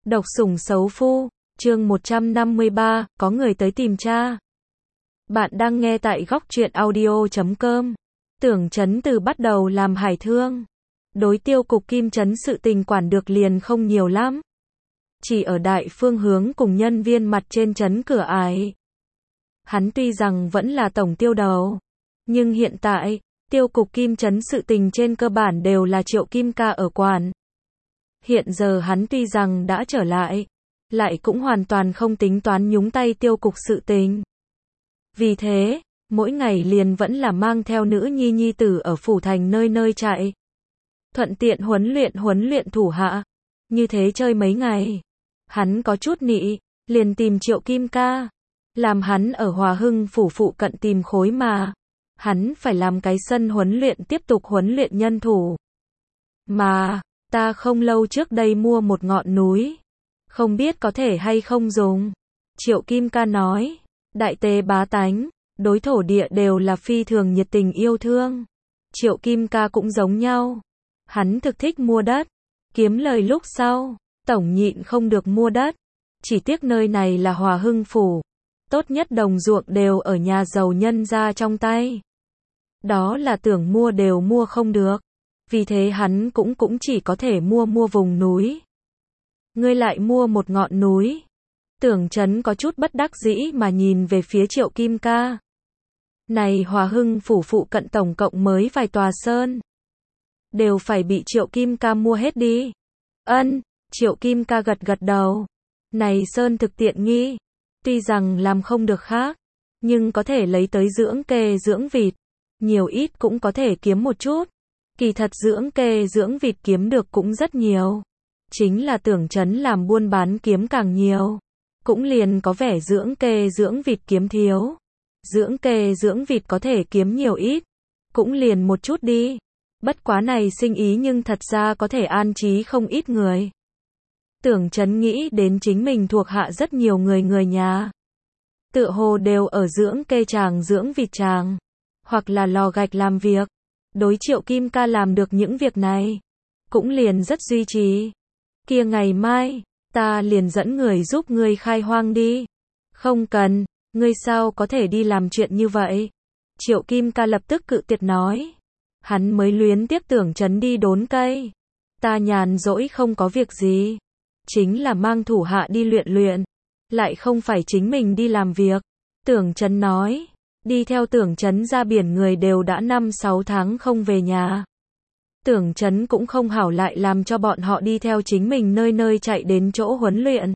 Độc sủng xấu phu, chương 153, có người tới tìm cha. Bạn đang nghe tại góc truyện audio.com. Tưởng Chấn từ bắt đầu làm hải thương, đối tiêu cục Kim Chấn sự tình quản được liền không nhiều lắm. Chỉ ở đại phương hướng cùng nhân viên mặt trên trấn cửa ải. Hắn tuy rằng vẫn là tổng tiêu đầu, nhưng hiện tại, tiêu cục Kim Chấn sự tình trên cơ bản đều là Triệu Kim Ca ở quản. Hiện giờ hắn tuy rằng đã trở lại cũng hoàn toàn không tính toán nhúng tay tiêu cục sự tình. Vì thế, mỗi ngày liền vẫn là mang theo nữ nhi tử ở phủ thành nơi nơi chạy. Thuận tiện huấn luyện thủ hạ. Như thế chơi mấy ngày. Hắn có chút nị, liền tìm Triệu Kim Ca. Làm hắn ở Hòa Hưng phủ phụ cận tìm khối mà. Hắn phải làm cái sân huấn luyện tiếp tục huấn luyện nhân thủ. Mà, ta không lâu trước đây mua một ngọn núi. Không biết có thể hay không dùng. Triệu Kim Ca nói, đại tề bá tánh, đối thổ địa đều là phi thường nhiệt tình yêu thương. Triệu Kim Ca cũng giống nhau. Hắn thực thích mua đất. Kiếm lời lúc sau, tổng nhịn không được mua đất. Chỉ tiếc nơi này là Hòa Hưng phủ. Tốt nhất đồng ruộng đều ở nhà giàu nhân gia trong tay. Đó là tưởng mua đều mua không được. Vì thế hắn cũng chỉ có thể mua vùng núi. Ngươi lại mua một ngọn núi. Tưởng Chấn có chút bất đắc dĩ mà nhìn về phía Triệu Kim Ca. Này Hòa Hưng phủ phụ cận tổng cộng mới vài tòa sơn. Đều phải bị Triệu Kim Ca mua hết đi. Ân, Triệu Kim Ca gật đầu. Này sơn thực tiện nghi. Tuy rằng làm không được khác, nhưng có thể lấy tới dưỡng kê dưỡng vịt. Nhiều ít cũng có thể kiếm một chút. Kỳ thật dưỡng kê dưỡng vịt kiếm được cũng rất nhiều. Chính là Tưởng Chấn làm buôn bán kiếm càng nhiều. Cũng liền có vẻ dưỡng kê dưỡng vịt kiếm thiếu. Dưỡng kê dưỡng vịt có thể kiếm nhiều ít. Cũng liền một chút đi. Bất quá này sinh ý nhưng thật ra có thể an trí không ít người. Tưởng Chấn nghĩ đến chính mình thuộc hạ rất nhiều người nhà. Tựa hồ đều ở dưỡng kê tràng dưỡng vịt tràng. Hoặc là lò gạch làm việc. Đối Triệu Kim Ca làm được những việc này. Cũng liền rất duy trì. Kia ngày mai, ta liền dẫn người giúp ngươi khai hoang đi. Không cần, ngươi sao có thể đi làm chuyện như vậy? Triệu Kim Ca lập tức cự tuyệt nói. Hắn mới luyến tiếc Tưởng Chấn đi đốn cây. Ta nhàn rỗi không có việc gì. Chính là mang thủ hạ đi luyện. Lại không phải chính mình đi làm việc. Tưởng Chấn nói. Đi theo Tưởng Chấn ra biển người đều đã 5-6 tháng không về nhà. Tưởng Chấn cũng không hảo lại làm cho bọn họ đi theo chính mình nơi nơi chạy đến chỗ huấn luyện.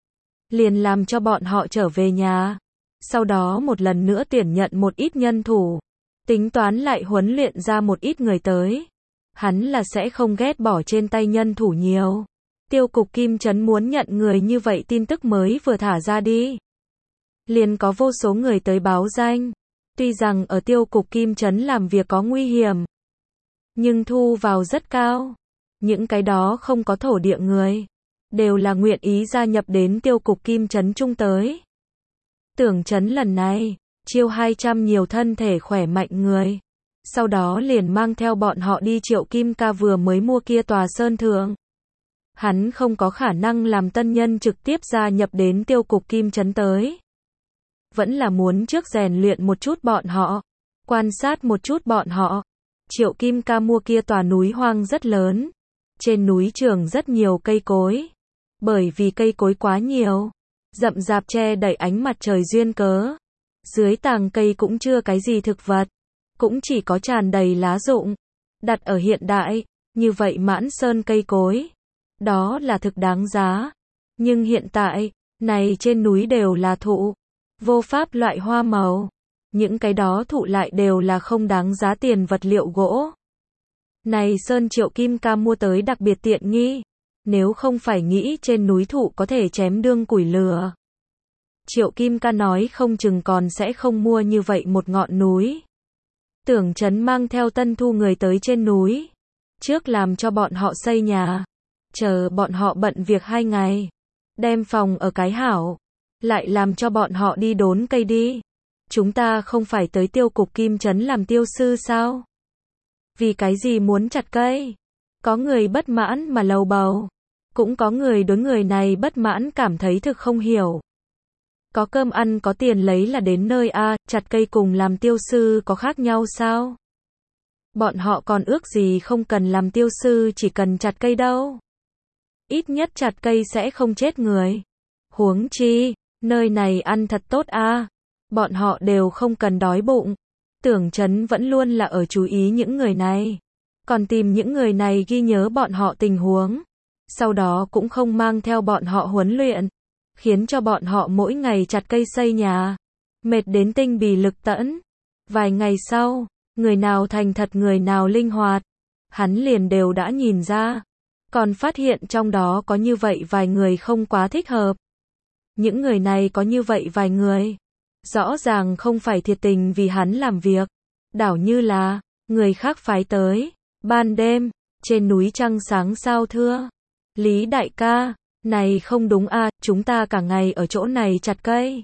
Liền làm cho bọn họ trở về nhà. Sau đó một lần nữa tuyển nhận một ít nhân thủ. Tính toán lại huấn luyện ra một ít người tới. Hắn là sẽ không ghét bỏ trên tay nhân thủ nhiều. Tiêu cục Kim Chấn muốn nhận người như vậy tin tức mới vừa thả ra đi. Liền có vô số người tới báo danh. Tuy rằng ở tiêu cục Kim Chấn làm việc có nguy hiểm. Nhưng thu vào rất cao. Những cái đó không có thổ địa người. Đều là nguyện ý gia nhập đến tiêu cục Kim Chấn chung tới. Tưởng Chấn lần này, chiêu 200 nhiều thân thể khỏe mạnh người. Sau đó liền mang theo bọn họ đi Triệu Kim Ca vừa mới mua kia tòa sơn thượng. Hắn không có khả năng làm tân nhân trực tiếp gia nhập đến tiêu cục Kim Chấn tới. Vẫn là muốn trước rèn luyện một chút bọn họ. Quan sát một chút bọn họ. Triệu Kim Ca mua kia tòa núi hoang rất lớn. Trên núi trường rất nhiều cây cối. Bởi vì cây cối quá nhiều. Rậm rạp che đậy ánh mặt trời duyên cớ. Dưới tàng cây cũng chưa cái gì thực vật. Cũng chỉ có tràn đầy lá rụng. Đặt ở hiện đại, như vậy mãn sơn cây cối. Đó là thực đáng giá. Nhưng hiện tại, này trên núi đều là thụ. Vô pháp loại hoa màu. Những cái đó thụ lại đều là không đáng giá tiền vật liệu gỗ. Này sơn Triệu Kim Ca mua tới đặc biệt tiện nghi. Nếu không phải nghĩ trên núi thụ có thể chém đương củi lửa. Triệu Kim Ca nói không chừng còn sẽ không mua như vậy một ngọn núi. Tưởng Chấn mang theo tân thu người tới trên núi. Trước làm cho bọn họ xây nhà. Chờ bọn họ bận việc 2 ngày. Đem phòng ở cái hảo. Lại làm cho bọn họ đi đốn cây đi. Chúng ta không phải tới tiêu cục Kim Chấn làm tiêu sư sao? Vì cái gì muốn chặt cây? Có người bất mãn mà lầu bầu. Cũng có người đối người này bất mãn cảm thấy thực không hiểu. Có cơm ăn có tiền lấy là đến nơi a, chặt cây cùng làm tiêu sư có khác nhau sao? Bọn họ còn ước gì không cần làm tiêu sư chỉ cần chặt cây đâu. Ít nhất chặt cây sẽ không chết người. Huống chi, nơi này ăn thật tốt a. Bọn họ đều không cần đói bụng. Tưởng Chấn vẫn luôn là ở chú ý những người này. Còn tìm những người này ghi nhớ bọn họ tình huống. Sau đó cũng không mang theo bọn họ huấn luyện. Khiến cho bọn họ mỗi ngày chặt cây xây nhà. Mệt đến tinh bì lực tẫn. Vài ngày sau, người nào thành thật người nào linh hoạt. Hắn liền đều đã nhìn ra. Còn phát hiện trong đó có như vậy vài người không quá thích hợp. Những người này có như vậy vài người. Rõ ràng không phải thiệt tình vì hắn làm việc. Đảo như là, người khác phái tới. Ban đêm, trên núi trăng sáng sao thưa. Lý đại ca, này không đúng a, chúng ta cả ngày ở chỗ này chặt cây.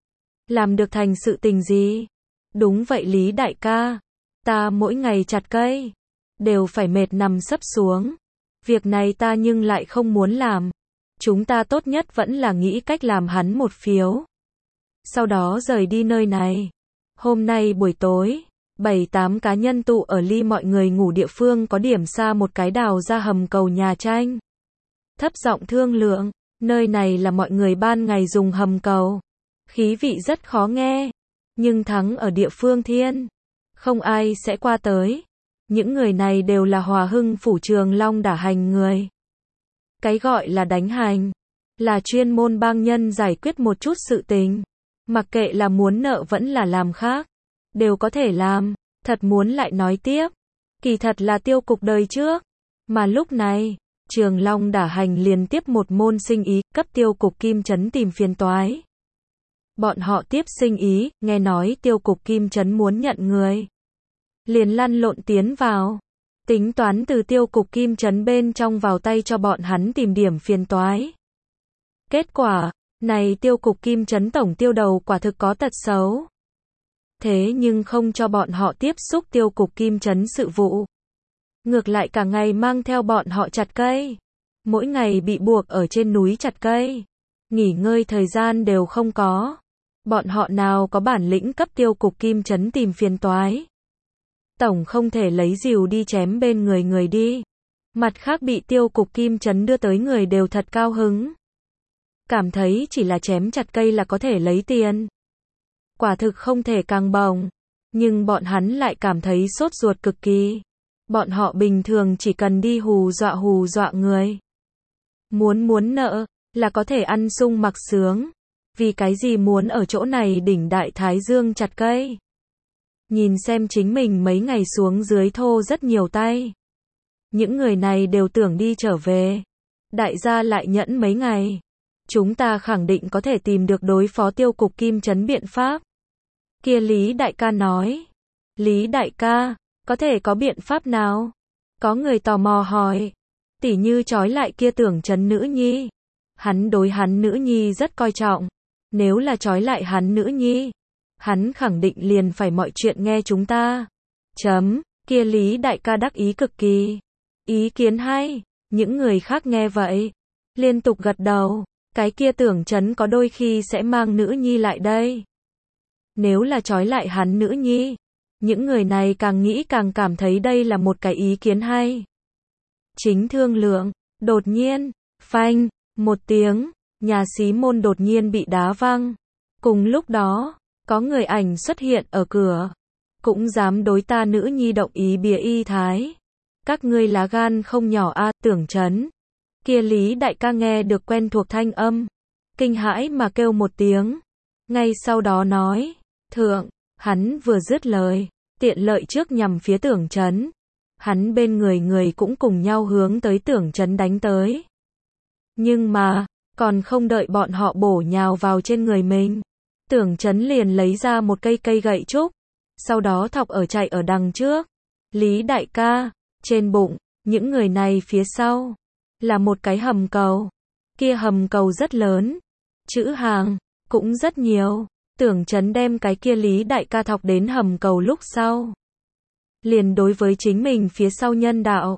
Làm được thành sự tình gì? Đúng vậy Lý đại ca. Ta mỗi ngày chặt cây. Đều phải mệt nằm sấp xuống. Việc này ta nhưng lại không muốn làm. Chúng ta tốt nhất vẫn là nghĩ cách làm hắn một phiếu. Sau đó rời đi nơi này. Hôm nay buổi tối, 7-8 cá nhân tụ ở ly mọi người ngủ địa phương có điểm xa một cái đào ra hầm cầu nhà tranh. Thấp giọng thương lượng, nơi này là mọi người ban ngày dùng hầm cầu. Khí vị rất khó nghe, nhưng thắng ở địa phương thiên. Không ai sẽ qua tới. Những người này đều là Hòa Hưng phủ Trường Long đả hành người. Cái gọi là đánh hành, là chuyên môn bang nhân giải quyết một chút sự tình. Mặc kệ là muốn nợ vẫn là làm khác, đều có thể làm. Thật muốn lại nói tiếp, kỳ thật là Tiêu Cục đời trước. Mà lúc này, Trường Long đả hành liền tiếp một môn sinh ý, cấp Tiêu Cục Kim Trấn tìm phiền toái. Bọn họ tiếp sinh ý, nghe nói Tiêu Cục Kim Trấn muốn nhận người. Liền lăn lộn tiến vào. Tính toán từ Tiêu Cục Kim Trấn bên trong vào tay cho bọn hắn tìm điểm phiền toái. Kết quả, này Tiêu Cục Kim Trấn tổng tiêu đầu quả thực có tật xấu. Thế nhưng không cho bọn họ tiếp xúc Tiêu Cục Kim Trấn sự vụ. Ngược lại cả ngày mang theo bọn họ chặt cây. Mỗi ngày bị buộc ở trên núi chặt cây. Nghỉ ngơi thời gian đều không có. Bọn họ nào có bản lĩnh cấp Tiêu Cục Kim Trấn tìm phiền toái. Tổng không thể lấy rìu đi chém bên người đi. Mặt khác bị Tiêu Cục Kim Trấn đưa tới người đều thật cao hứng. Cảm thấy chỉ là chém chặt cây là có thể lấy tiền. Quả thực không thể càng bồng. Nhưng bọn hắn lại cảm thấy sốt ruột cực kỳ. Bọn họ bình thường chỉ cần đi hù dọa người. Muốn nợ, là có thể ăn sung mặc sướng. Vì cái gì muốn ở chỗ này đỉnh đại thái dương chặt cây. Nhìn xem chính mình mấy ngày xuống dưới thô rất nhiều tay. Những người này đều tưởng đi trở về. Đại gia lại nhẫn mấy ngày. Chúng ta khẳng định có thể tìm được đối phó Tiêu Cục Kim Trấn biện pháp. Kia Lý đại ca nói. Lý đại ca, có thể có biện pháp nào? Có người tò mò hỏi. Tỉ như trói lại kia Tưởng Trấn nữ nhi. Hắn đối hắn nữ nhi rất coi trọng. Nếu là trói lại hắn nữ nhi, hắn khẳng định liền phải mọi chuyện nghe chúng ta. Kia Lý đại ca đắc ý cực kỳ. Ý kiến hay. Những người khác nghe vậy, liên tục gật đầu. Cái kia Tưởng Trấn có đôi khi sẽ mang nữ nhi lại đây. Nếu là trói lại hắn nữ nhi, những người này càng nghĩ càng cảm thấy đây là một cái ý kiến hay. Chính thương lượng, đột nhiên, phanh, một tiếng, nhà xí môn đột nhiên bị đá văng. Cùng lúc đó, có người ảnh xuất hiện ở cửa. Cũng dám đối ta nữ nhi động ý bìa y thái. Các ngươi lá gan không nhỏ a, Tưởng Trấn. Kia Lý đại ca nghe được quen thuộc thanh âm. Kinh hãi mà kêu một tiếng. Ngay sau đó nói, thượng, hắn vừa dứt lời, tiện lợi trước nhằm phía Tưởng Trấn. Hắn bên người cũng cùng nhau hướng tới Tưởng Trấn đánh tới. Nhưng mà, còn không đợi bọn họ bổ nhào vào trên người mình. Tưởng Trấn liền lấy ra một cây gậy trúc. Sau đó thọc ở chạy ở đằng trước. Lý đại ca, trên bụng, những người này phía sau. Là một cái hầm cầu. Kia hầm cầu rất lớn. Chữ hàng, cũng rất nhiều. Tưởng Trấn đem cái kia Lý đại ca thọc đến hầm cầu lúc sau. Liền đối với chính mình phía sau nhân đạo.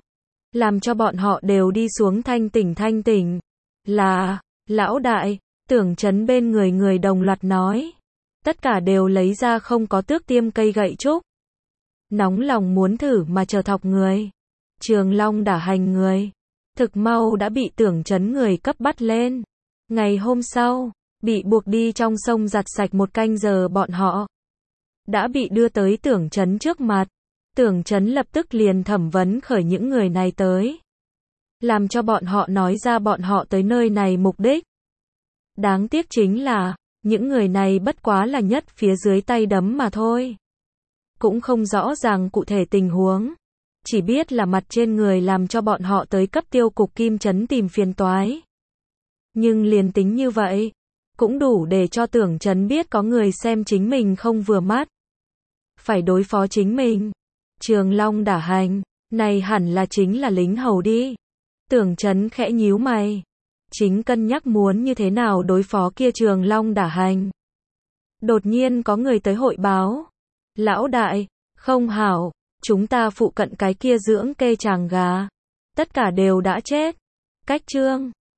làm cho bọn họ đều đi xuống thanh tỉnh. Là, lão đại, Tưởng Chấn bên người đồng loạt nói. Tất cả đều lấy ra không có tước tiêm cây gậy trúc. Nóng lòng muốn thử mà chờ thọc người. Trường Long đả hành người. Thực mau đã bị Tưởng Chấn người cấp bắt lên. Ngày hôm sau, bị buộc đi trong sông giặt sạch 1 canh giờ bọn họ. Đã bị đưa tới Tưởng Chấn trước mặt. Tưởng Chấn lập tức liền thẩm vấn khởi những người này tới. Làm cho bọn họ nói ra bọn họ tới nơi này mục đích. Đáng tiếc chính là, những người này bất quá là nhất phía dưới tay đấm mà thôi. Cũng không rõ ràng cụ thể tình huống. Chỉ biết là mặt trên người làm cho bọn họ tới cấp tiêu cục Kim Trấn tìm phiền toái. Nhưng liền tính như vậy, cũng đủ để cho Tưởng Chấn biết có người xem chính mình không vừa mắt. Phải đối phó chính mình. Trường Long đả hành, này hẳn là chính là lính hầu đi. Tưởng Chấn khẽ nhíu mày. Chính cân nhắc muốn như thế nào đối phó kia Trường Long đả hành. Đột nhiên có người tới hội báo. Lão đại, không hảo, chúng ta phụ cận cái kia dưỡng kê tràng gà. Tất cả đều đã chết. Cách chương